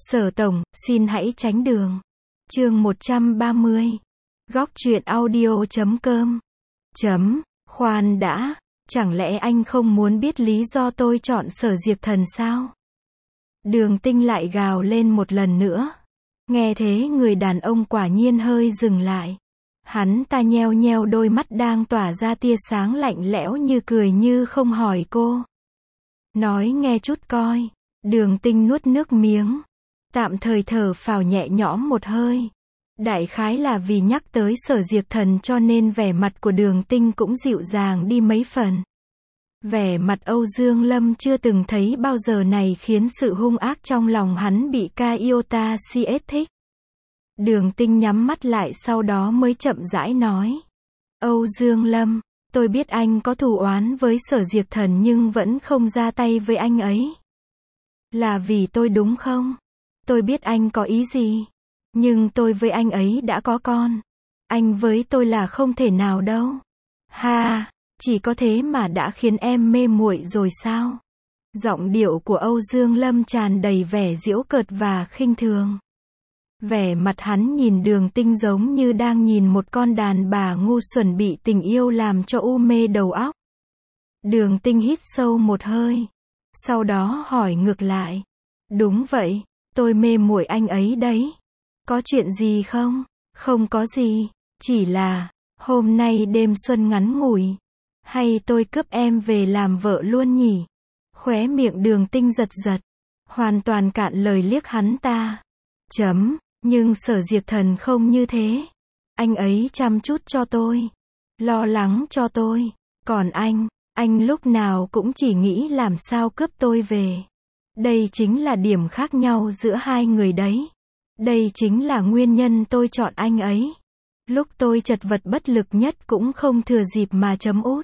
Sở tổng, xin hãy tránh đường. Chương 130. Góc truyện audio.com. Khoan đã, chẳng lẽ anh không muốn biết lý do tôi chọn Sở Diệp Thần sao? Đường Tinh lại gào lên một lần nữa. Nghe thế người đàn ông quả nhiên hơi dừng lại. Hắn ta nheo nheo đôi mắt đang tỏa ra tia sáng lạnh lẽo như cười như không hỏi cô. Nói nghe chút coi. Đường Tinh nuốt nước miếng. Tạm thời thở phào nhẹ nhõm một hơi. Đại khái là vì nhắc tới Sở Diệp Thần cho nên vẻ mặt của Đường Tinh cũng dịu dàng đi mấy phần. Vẻ mặt Âu Dương Lâm chưa từng thấy bao giờ này khiến sự hung ác trong lòng hắn bị Kyota CS thích. Đường Tinh nhắm mắt lại sau đó mới chậm rãi nói. Âu Dương Lâm, tôi biết anh có thù oán với Sở Diệp Thần nhưng vẫn không ra tay với anh ấy. Là vì tôi đúng không? Tôi biết anh có ý gì. Nhưng tôi với anh ấy đã có con. Anh với tôi là không thể nào đâu. Ha, chỉ có thế mà đã khiến em mê muội rồi sao? Giọng điệu của Âu Dương Lâm tràn đầy vẻ giễu cợt và khinh thường. Vẻ mặt hắn nhìn Đường Tinh giống như đang nhìn một con đàn bà ngu xuẩn bị tình yêu làm cho u mê đầu óc. Đường Tinh hít sâu một hơi. Sau đó hỏi ngược lại. Đúng vậy, tôi mê muội anh ấy đấy. Có chuyện gì không? Không có gì, chỉ là, hôm nay đêm xuân ngắn ngủi. Hay tôi cướp em về làm vợ luôn nhỉ? Khóe miệng Đường Tinh giật giật. Hoàn toàn cạn lời liếc hắn ta. Nhưng Sở Diệp Thần không như thế. Anh ấy chăm chút cho tôi. Lo lắng cho tôi. Còn anh lúc nào cũng chỉ nghĩ làm sao cướp tôi về. Đây chính là điểm khác nhau giữa hai người đấy. Đây chính là nguyên nhân tôi chọn anh ấy. Lúc tôi chật vật bất lực nhất cũng không thừa dịp mà chấm út.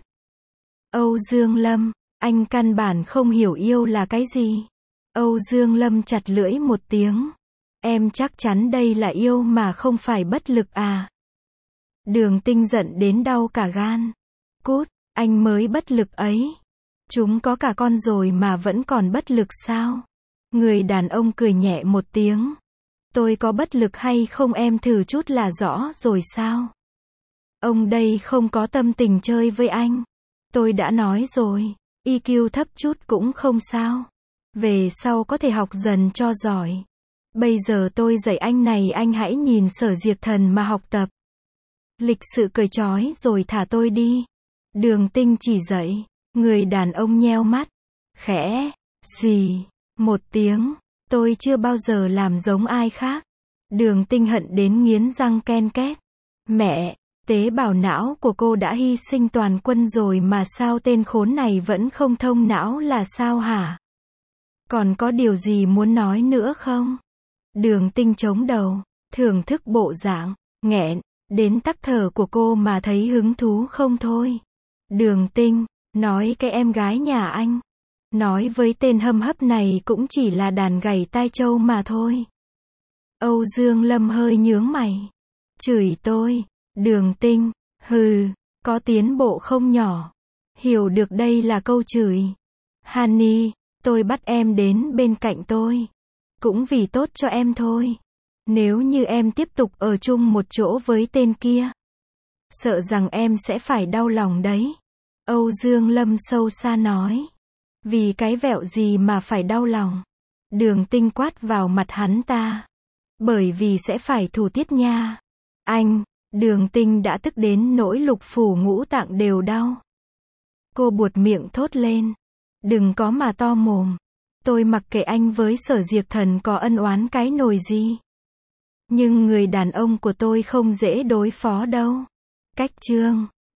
Âu Dương Lâm, anh căn bản không hiểu yêu là cái gì. Âu Dương Lâm chặt lưỡi một tiếng. Em chắc chắn đây là yêu mà không phải bất lực à? Đường Tinh giận đến đau cả gan. Cút, anh mới bất lực ấy. Chúng có cả con rồi mà vẫn còn bất lực sao? Người đàn ông cười nhẹ một tiếng. Tôi có bất lực hay không em thử chút là rõ rồi sao? Ông đây không có tâm tình chơi với anh. Tôi đã nói rồi, EQ thấp chút cũng không sao. Về sau có thể học dần cho giỏi. Bây giờ tôi dạy anh này anh hãy nhìn Sở Diệp Thần mà học tập. Lịch sự cởi trói rồi thả tôi đi. Đường Tinh chỉ dạy. Người đàn ông nheo mắt. Khẽ, xì, một tiếng. Tôi chưa bao giờ làm giống ai khác. Đường Tinh hận đến nghiến răng ken két. Mẹ, tế bào não của cô đã hy sinh toàn quân rồi mà sao tên khốn này vẫn không thông não là sao hả? Còn có điều gì muốn nói nữa không? Đường Tinh chống đầu, thưởng thức bộ dạng, nghẹn, đến tắc thở của cô mà thấy hứng thú không thôi. Đường Tinh, nói cái em gái nhà anh. Nói với tên hâm hấp này cũng chỉ là đàn gảy tai trâu mà thôi. Âu Dương Lâm hơi nhướng mày. Chửi tôi. Đường Tinh, hừ, có tiến bộ không nhỏ. Hiểu được đây là câu chửi. Honey, tôi bắt em đến bên cạnh tôi. Cũng vì tốt cho em thôi. Nếu như em tiếp tục ở chung một chỗ với tên kia. Sợ rằng em sẽ phải đau lòng đấy. Âu Dương Lâm sâu xa nói. Vì cái vẹo gì mà phải đau lòng? Đường Tinh quát vào mặt hắn ta. Bởi vì sẽ phải thủ tiết nha. Anh, Đường Tinh đã tức đến nỗi lục phủ ngũ tạng đều đau. Cô buột miệng thốt lên. Đừng có mà to mồm. Tôi mặc kệ anh với Sở Diệp Thần có ân oán cái nồi gì. Nhưng người đàn ông của tôi không dễ đối phó đâu. Cách chương